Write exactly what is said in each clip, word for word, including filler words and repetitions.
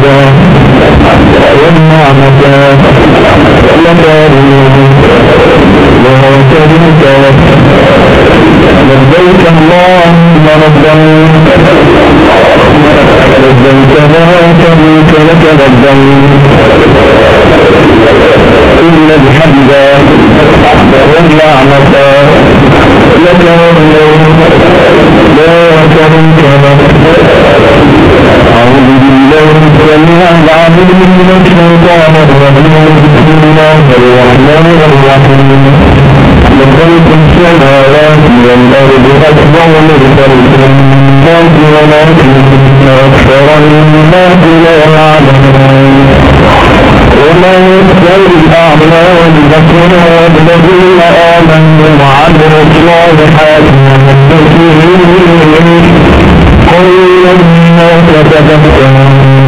والنعمة لك لا شريك لك لبيك اللهم لبيك لبيك لا شريك لك لبيك إن الحمد والنعمة لك لا شريك لك. أعوذ بالله السميع العليم من الشيطان الرجيم. بسم الله الرحمن الرحيم. لخلق السماوات والأرض أكبر من خلق الناس ولكن أكثر الناس لا يعلمون. وما يستوي الأعمى والبصير والذين آمنوا وعملوا الصالحات كل الناس تذكرون.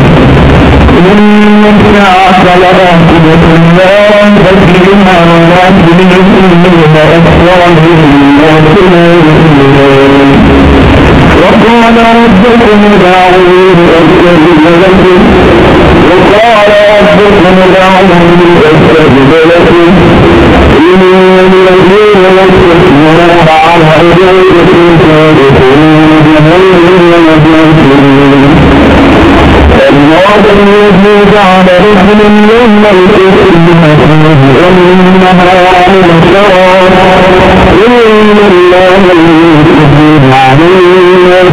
إن الساعة لآتية لا ريب فيها ولكن أكثر الناس لا يؤمنون. وقال ربكم ادعوني أستجب لكم وقال ربكم ادعوني أستجب لكم إن الذين يستكبرون عن عبادتي سيدخلون جهنم داخرين. الله الذي جعل لكم الليل لتسكنوا فيه والنهار مبصرا إن الله يستكبر عن الناس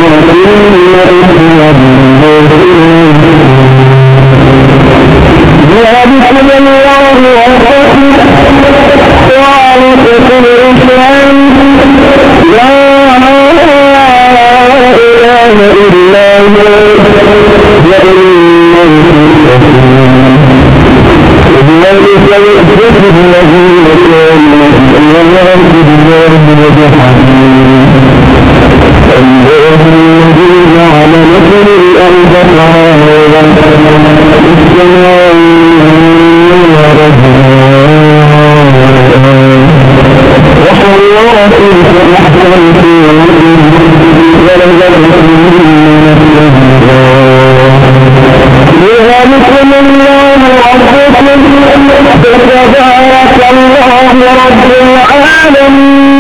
ذلكم الله ربكم وعلى كل شيء لا إله إلا هو ذلك يؤذف الذين كانوا الله بالله وجحدين. الله الذي جعل لكم الأرض فراشا والسماء وصوركم فأحسنتم ولذلكم ذلكم الله ربكم فتبارك الله رب العالمين.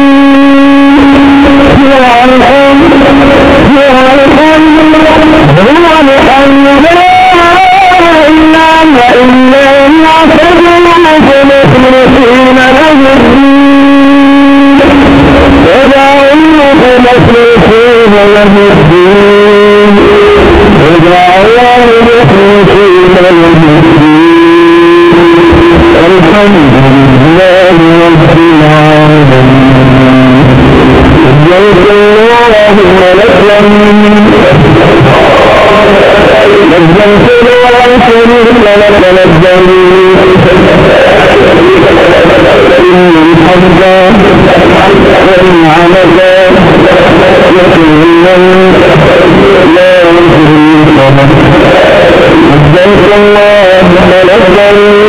هو الحمد هو الحمد هو الحمد لا إله إلا هو فادعوه مخلصين له الدين فادعوه مخلصين له الدين فادعوه مخلصين له الدين. الحمد لله رب العالمين. لبيك اللهم لبيك لبيك لا شريك لك لبيك إن الحمد والنعمة لك الملك لا شريك لك. لبيك اللهم لبيك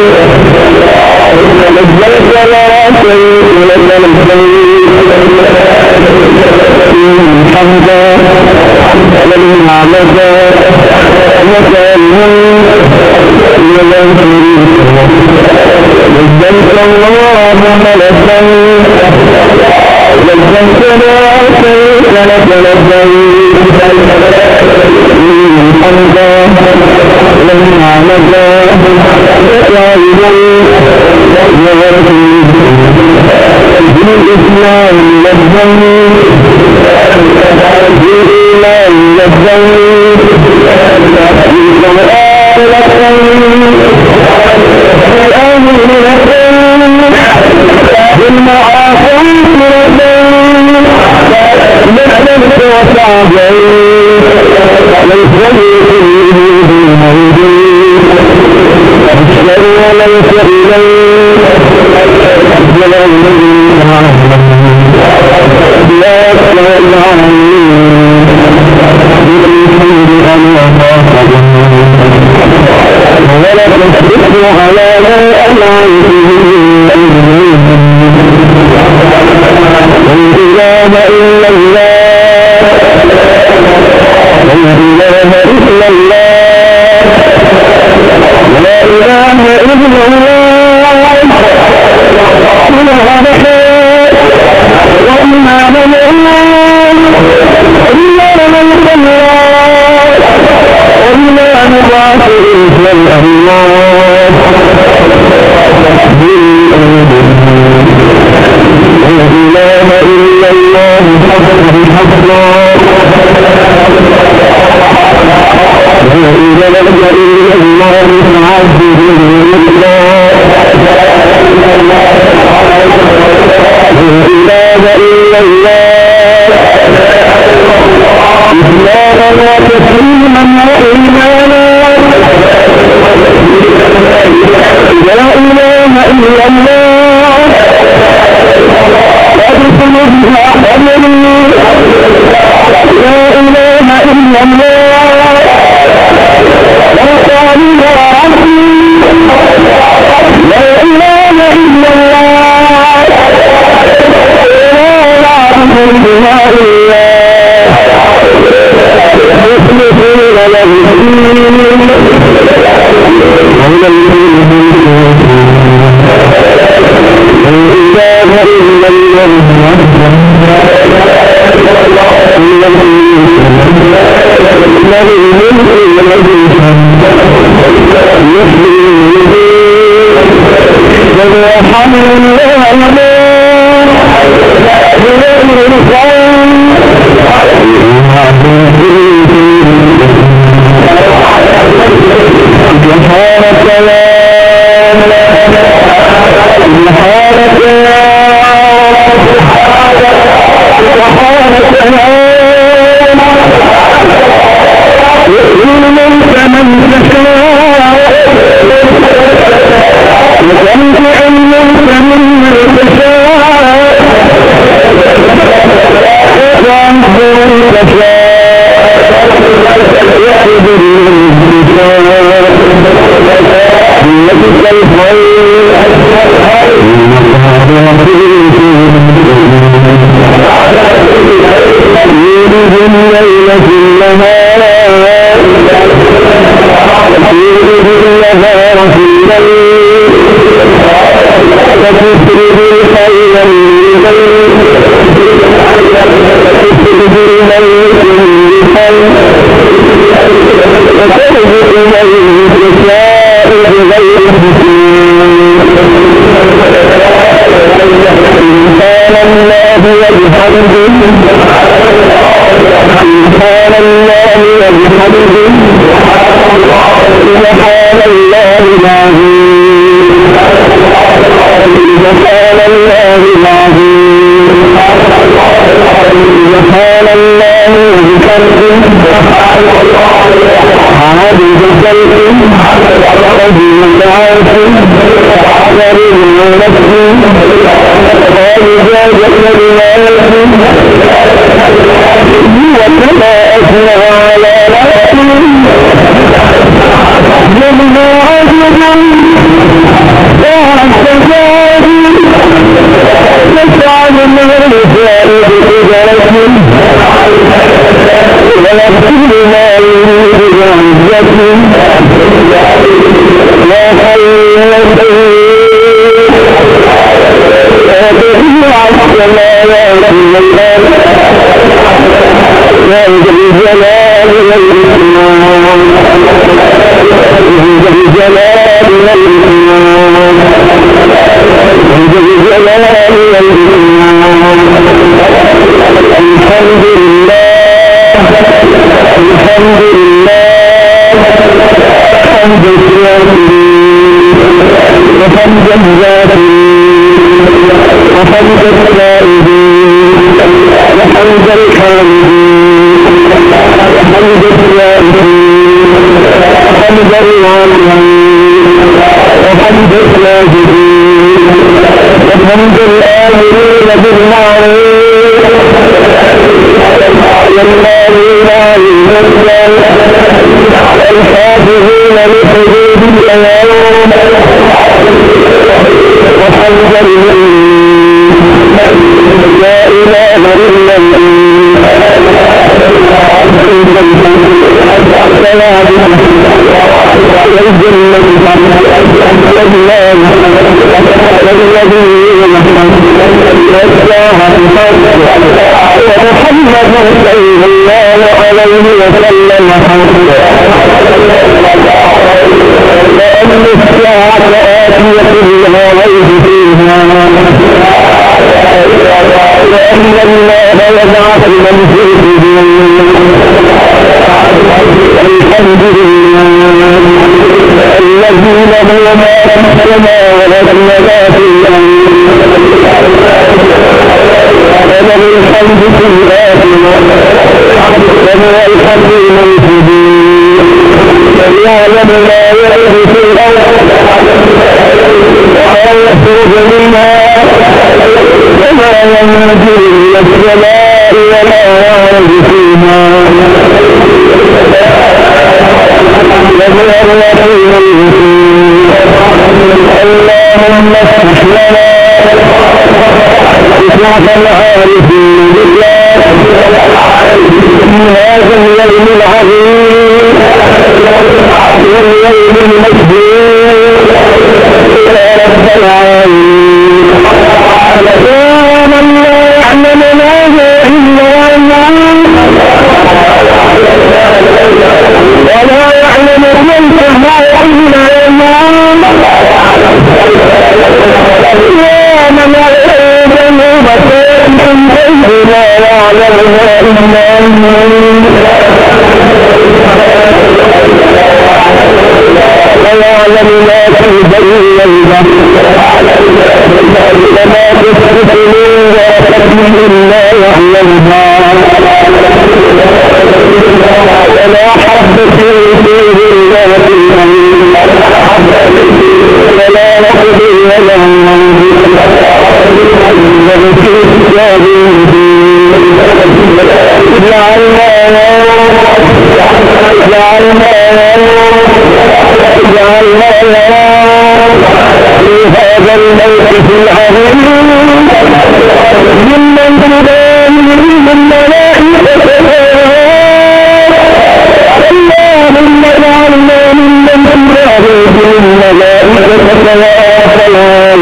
لبيك لا شريك لك لبيك إن الحمد والنعمة لك الملك لا شريك لك. لبيك اللهم لبيك لبيك لا شريك لك لبيك إن الحمد والنعمة لك الملك لا شريك لك. بالإسلام لبيك بالإيمان لبيك بالقرآن لبيك بالأمر لبيك بالمعاصي لبيك لبيك وسعديك ليس لي بالموجود الشر وليس إليك الجلال لا يسأل عني بالحمد أنا فاقد ولا تشرك على ما أنعمت لا إله إلا الله لا إله إلا الله الله الذين والساعة ومحمد صلى الله عليه وسلم لأن الساعة آتية لا ريب فيها لأن الله يبعث من في الحمد لله الذي له ما في السماوات وما في الأرض وله الحمد في الآخرة وهو الحكيم الخبير يعلم ما يلج في الأرض وما يخرج منها وما ينزل من السماء وما يعرج فيها وهو الرحيم اللهم افتح لنا فتوح العارفين بالله في هذا اليوم العظيم واليوم المجدود يا رب العالمين يا من لا يعلم ما هو إلا الله ولا يعلم من هو إلا الله يا من لا يعلم لا يعلمها إلا ويعلم ما في البر والبحر وما تسقط من ورقة إلا يعلمها ولا حبة في ظلمات الأرض ولا رطب ولا في كتاب جعلنا جعلنا جعلنا في هذا الموقف العظيم ممن تدان من الملائكة اللهم اجعلنا ممن تدان من الملائكة والسلام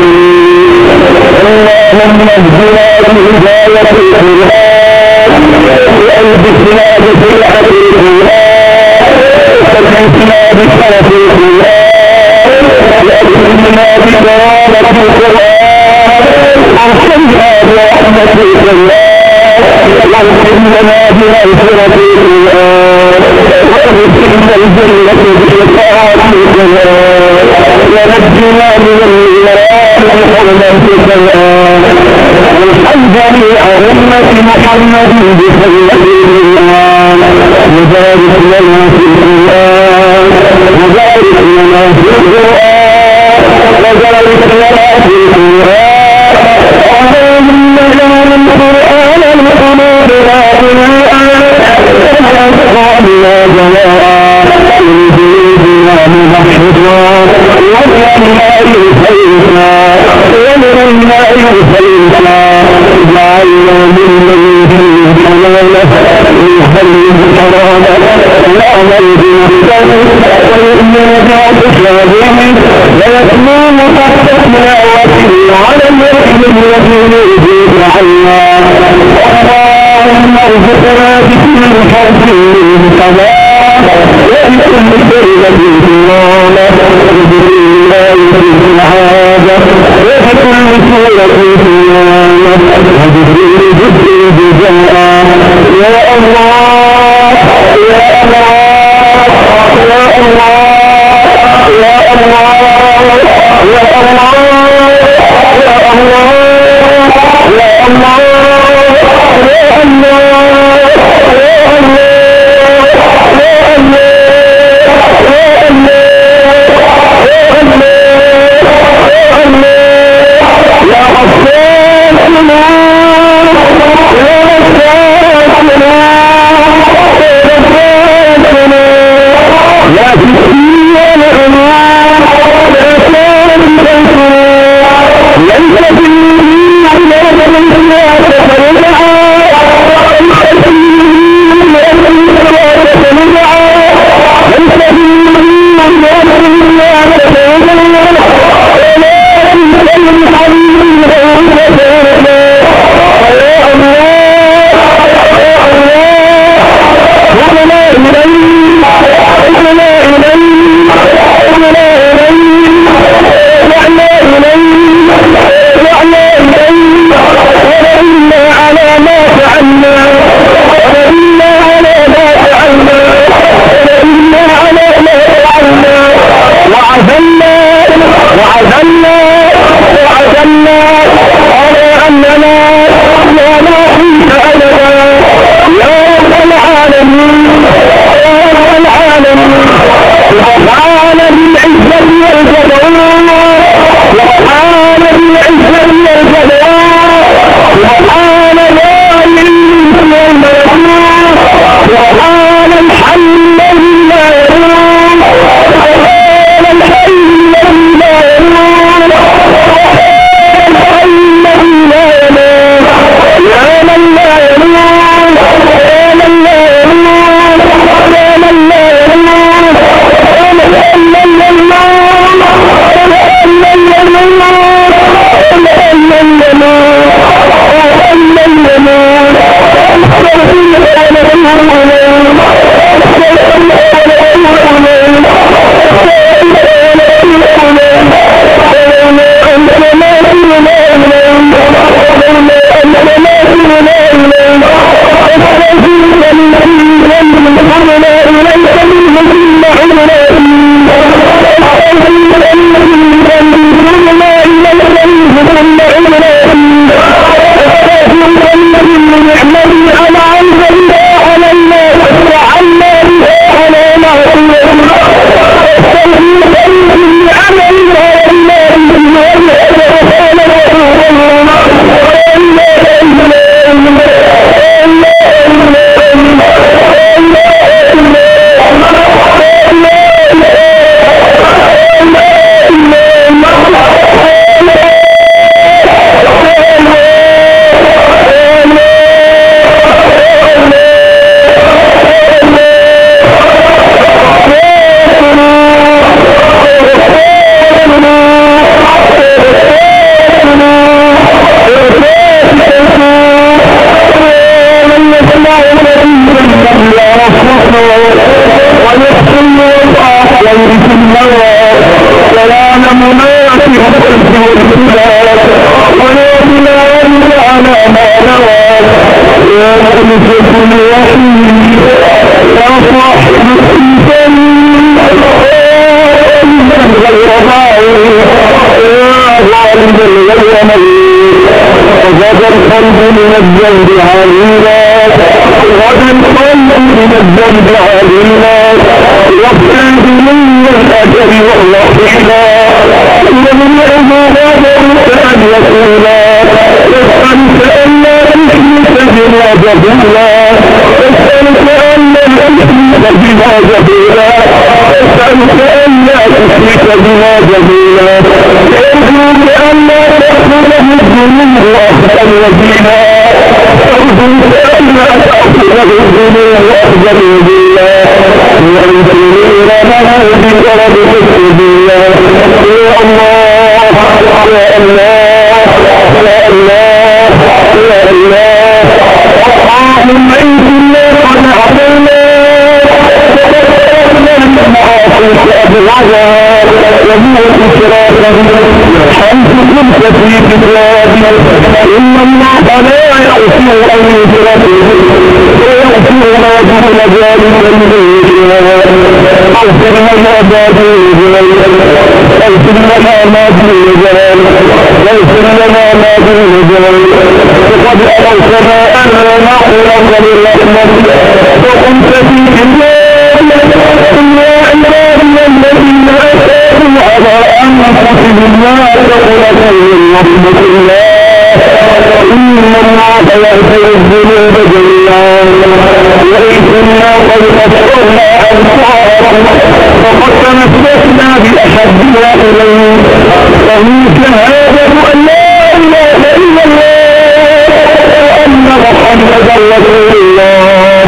اللهم اهدنا بهداية القرآن والبسنا بسرعة القرآن وتنسنا بشرف القرآن وأكرمنا بكرامة القرآن وارحمنا برحمة القرآن واغفرنا بمغفرة القرآن وادخلنا الجنة بشفاعة القرآن ونجنا من النار بحرمة القرآن والحمد لأمة محمد بسنة القرآن وبارك لنا في القرآن وبارك لنا في القرآن وبارك لنا في القرآن اللهم اجعل القرآن لقلوبنا وأبصارنا جلاء ولجلودنا ممحضا ومن يخلفنا ومن الماء يخلفنا جعلنا ممن يهل حلاله ويحلل حرامه ويعمل بنفسه ويؤمن بأسراره ويتلو تحت تلاوته على المؤمن الذي يجيب عنا اللهم ارزقنا بكل حرف من صلاة وبكل كلمة إمامة وبكل آية سعادة وبكل سورة إمامة وبكل ذكر بجاء يا الله يا الله يا الله يا الله يا الله يا الله يا الله ويحسن والآخ ويرث النوى سلام مناسب الخلق والخلاف ويأتنا على ما نوى يا مؤلف كل وحيد يا صاحب الإنسان غير ضعيف يا ظالم غير مليك وزاد القلب من الذنب علينا غدا القلب من الذنب علينا وافتح من الأجل والرحمة ومن عباد أن يكونا اسألك أن لا تشرك بما جبولا اسألك أن لا تشرك بما جبولا اسألك أن لا تشرك بما جبولا ارجوك أن لا تأخذ الذنوب أخذ وزينا ارجوك أن لا تأخذ الذنوب أخذ وزينا وأن تنير لنا بقرب السبيلا يا الله يا الله يا الله يا الله اللهم إنا قد عصينا معاصيك أبوعها وهو إشراكه حيث كنت في كتابي إن الله لا يغفر أن يشرك به ويغفر ما دون ذلك لمن يشاء اغفر لنا ما دون ذلك اغفر لنا ما دون ذلك اغفر لنا ما دون ذلك وقد أمرتنا أن نقول للرحمة وكنت في كتابي إلا عبادي الذين أسرفوا على أنفسهم لا تقنطوا من رحمة الله إن الله يغفر الذنوب جميعا وإن كنا قد أسرفنا أنفسنا فقد تمسكنا بأحبنا إليه ومن شهادة أن لا إله إلا الله وأن محمدا رسول الله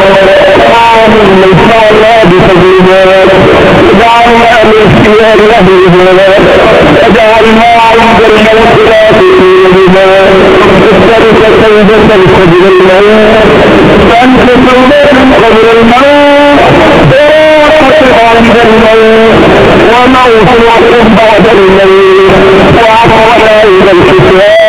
اللهم إن شاء الله بفضلنا اجعلنا من اختيار أهلنا اجعلنا عند المغفرات بنا اخترت توبة قبل الموت فأنت توبة قبل الموت وراحة عند الموت وموت بعد الموت وعطانا إلى الحساب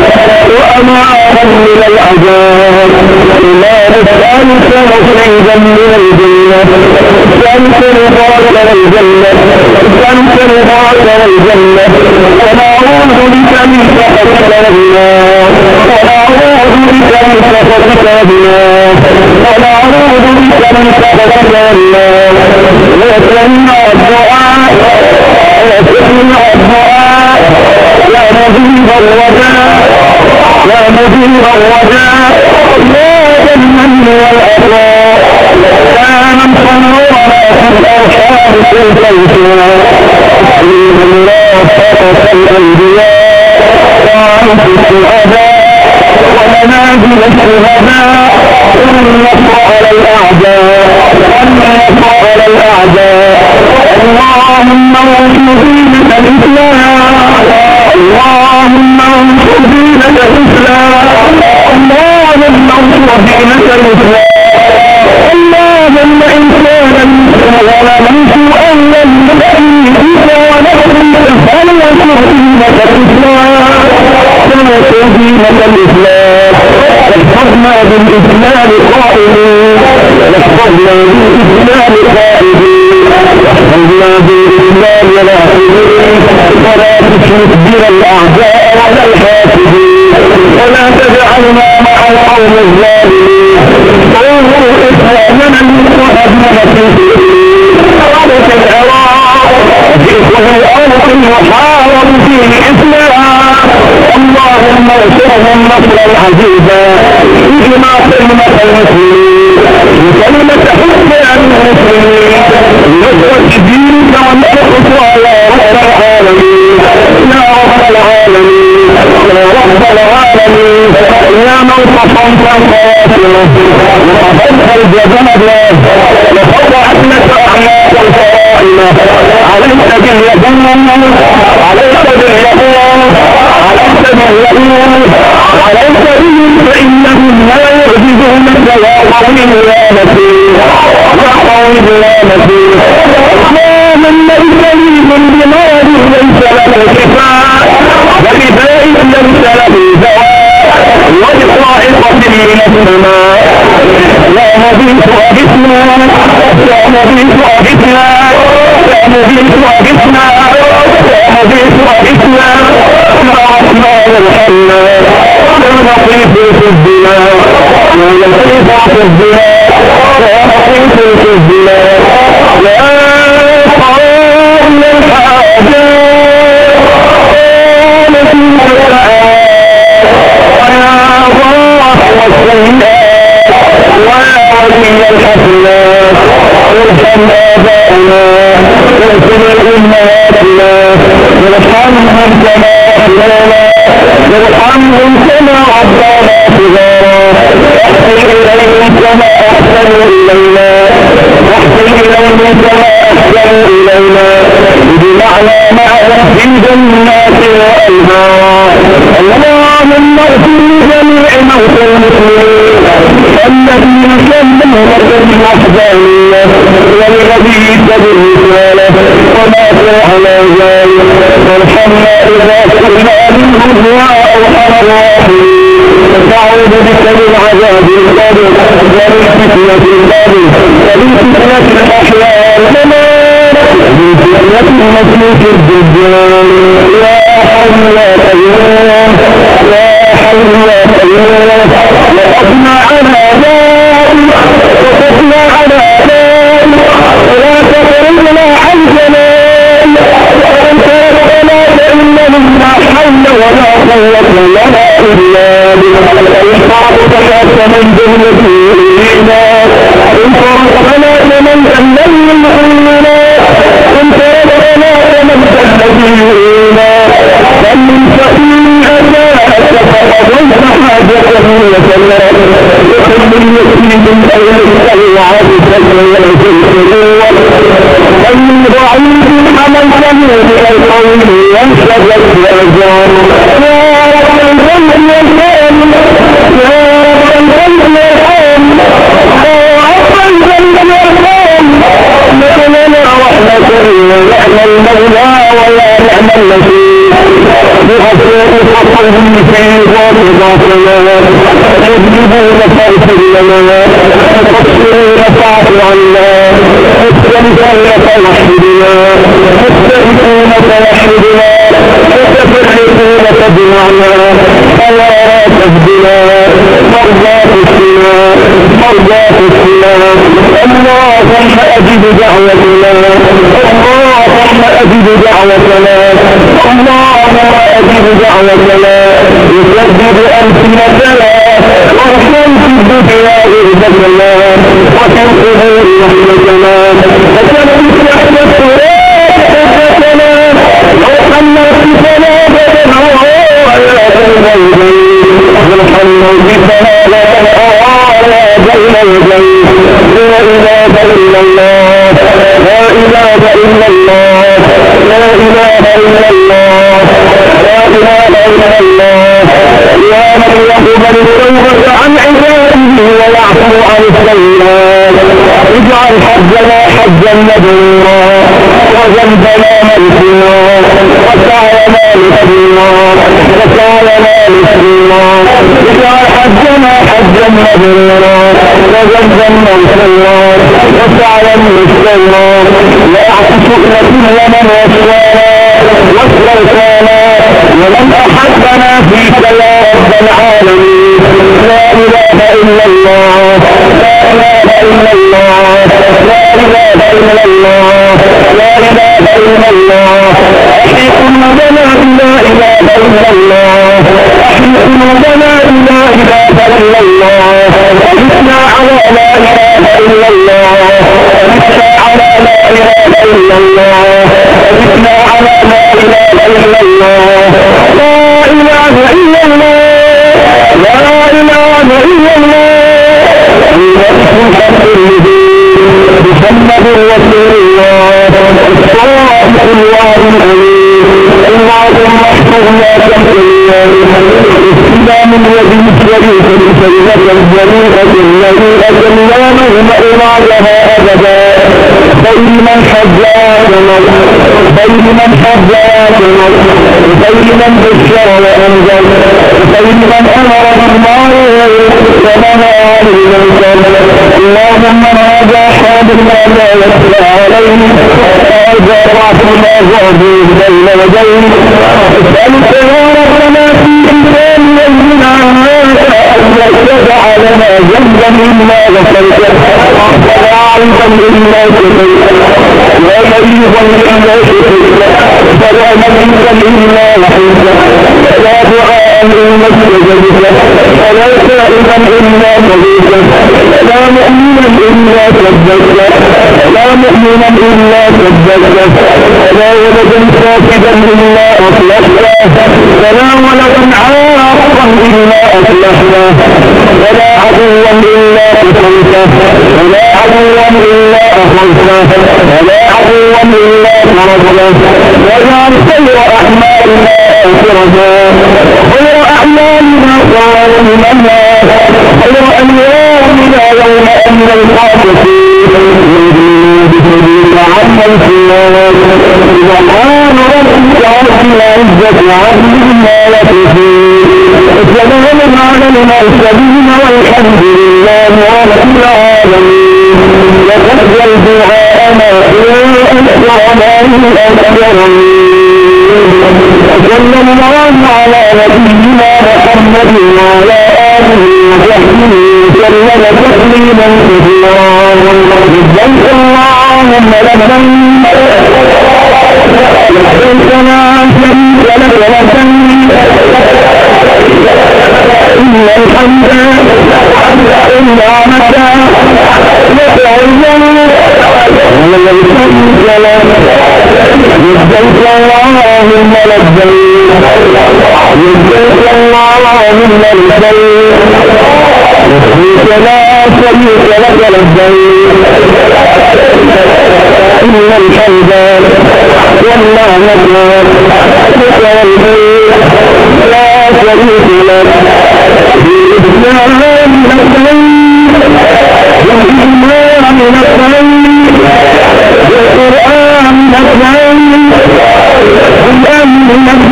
وأمانا من العذاب لا نسألك نصيبا من الجنة نسألك رضاك والجنة نسألك رضاك والجنة ونعوذ بك من سخطك والنار ونعوذ بك من سخطك والنار ونعوذ بك من سخطك والنار وسمع الدعاء وسمع الدعاء يا مجيب الرجاء يا مجيب الرجاء يا ذا المن والعطاء يا من صنعنا في الأرحام في الكيسان تسليم الله فقط الأنبياء وعنف الشهداء ومنازل الشهداء النصر على الأعداء النصر على الأعداء اللهم انصر دينك الإسلام اللهم انصر دينك الإسلام اللهم انصر دينك الإسلام اللهم إن كان ظلما سوءا للمسلمين ونحن فلينصر دينك الإسلام فلينصر دينك الإسلام واحفظنا بالإسلام قائمين واحفظنا بالإسلام قائمين واحفظنا بالإسلام لاحقين ولا تشرك بنا الأعداء ولا الحاسدين ولا تجعلنا مع القوم الظالمين انظر إخواننا المستهدون في سبيل أرض العراق جئته الأرض المحارب في الإسلام اللهم انصرهم نصرا عزيزا اجمع كلمة المسلمين وكلمة حسن المسلمين نصرة دينك ونصرة على رب العالمين يا رب العالمين يا رب العالمين يا من صفنت الخاتمة وصفنت الجبابة وفضحت لك أعناق الفرائمة عليك باليهود عليك باليهود عليك باليهود عليك بهم فإنهم لا يعجزونك يا قوي يا نسير يا قوي إلا مسيح اللهم الكريم بمرض ليس له شفاء وبداء ليس له دواء وبصاعقة من السماء يا مغيث أغثنا يا مغيث أغثنا يا مغيث أغثنا يا مغيث أغثنا يا رحمن ارحمنا يا لطيف في الدماء يا لطيف في الدماء يا لطيف في الدماء يا قائل الحاجات يا لطيف السعادة ويا ضاحك السيئات ويا ولي الحسنات ارحم آباءنا واغفر أمهاتنا وارحمهم كما ربونا وارحمهم كما ربونا صغارا واحسن إليهم كما أحسنوا إلينا واحسن إليهم كما أحسنوا إلينا بمعنى معهم في جنات وأنهار اللهم اغفر لجميع موتى المسلمين الذين كملوا مرض الوحدانية والذين بالرسالة وماتوا على ذلك وارحمنا إذا كنا منهم يا أرحم الراحمين نعوذ بك من عذاب القبر ومن فتنة القبر ومن فتنة الأحياء والممات ومن فتنة المسيح الدجال يا حي يا قيوم يا حي يا قيوم وقفنا على ذلك وقفنا على ذلك ولا تفرقنا عن جلال وانت ربنا فإن منا حول ولا قوة لنا إلا بك إحفظك من جهة الإيمان انت ربنا فمن الذي يؤمننا انت ربنا فمن الذي يؤمننا فمن فإن أتاك فقضيت حاجته وسلم وكل يسير من أولئك العابد والعزيز الكريم ومن ضعيف حملته من القول وانشغل بأجار يا رب الجنة والكرم يا رب الجنة والكرم يا رب الجنة والكرم لنا رحمة ونعم المولى ولا نعم النصير بغفور فضله في ورضاكنا اجلبون فاغفر لنا وتقصرون فاعف عنا استمتعون فوحدنا استمتعون فوحدنا وتفرقون فاجمعنا فلا تهدنا مرضى السنا مرضى السنا اللهم اجب دعوتنا اللهم اجب دعوتنا اللهم اجب دعوتنا يسدد ألسنتنا وارحم في الدنيا غربتنا وفي القبور رحمتنا وثبت تحت التراب حجتنا وارحمنا في ثلاثتنا ويا بين يديك وارحمنا في ثلاثتنا ويا بين يديك لا اله الا الله لا اله الا الله لا اله الا الله لا اله الا الله يا من يقبل التوبة عن عباده ويعفو عن السيئات اجعل حجنا حجا مبرورا وذنبنا مغفورا وسعينا مسلما وسعينا مسلما اجعل حجنا حجا مبرورا وذنبا مغفورا وسعيا مسلما واعف شؤمة لمن وسوانا واستغفرنا ومن احبنا فيك يا رب العالمين لا اله الا الله لا اله الا الله لا اله الا الله لا اله الا الله احي قلوبنا لا اله الا الله احي قلوبنا لا اله الا الله اجتنا على لا اله الا الله اجتنا على لا اله الا الله اجتنا على لا اله الا الله لا اله الا الله لا اله الا الله محمد رسول الله صادق الله الامين اللهم احفظنا تحيا استلام الذي شريك بسيدة الجميلة الذي اجلناه مأوى لها ابدا بين من حجاتنا بين من حجاتنا بين من بشر وأنزل بين من أمر بالمعروف ونهى عن المنكر اللهم هذا حاضر ما لا يخفى عليه هذا ضعف ما زادوا بين يديه اسألك يا ربنا في إنسان يجمع هذا أن يتبع لنا ذنبا مما غفرته ولا عيبا إلا كفيته لا مريضا إلا شفيته ولا مريضا إلا وحيته ولا دعاء إلا استجبته ولا سائلا إلا قضيته لا مؤمنا إلا صدقته لا مؤمنا إلا صدقته ولا ولدا ساكتا إلا أصلحته ولا ولدا عاقا إلا أصلحته ولا عدوا إلا قتلته ولا عدوا إلا أخذته ولا عدوا إلا طردته واجعل خير أعمالنا آخرها خير أعمالنا قائمنا خير أيامنا يوم أن نلقاك فيه بسبيل عمل سواه سبحان ربك رب العزة عما يصفون وسلام على المرسلين والحمد لله رب العالمين وتقبل دعاءنا إن أكرمنا وصلى الله على نبينا محمد وعلى آله وصحبه وسلم تسليما كثيرا لبيك اللهم لبيك لبيك لا شريك لك لبيك إن الحمد والنعمة لك والملك لا لبيك اللهم لبيك لبيك اللهم لبيك لبيك لا شريك لك لبيك إن الحمد والنعمة لك والملك لا شريك لك بالإسلام لبيك والإيمان لبيك بالقرآن لبيك بالأمن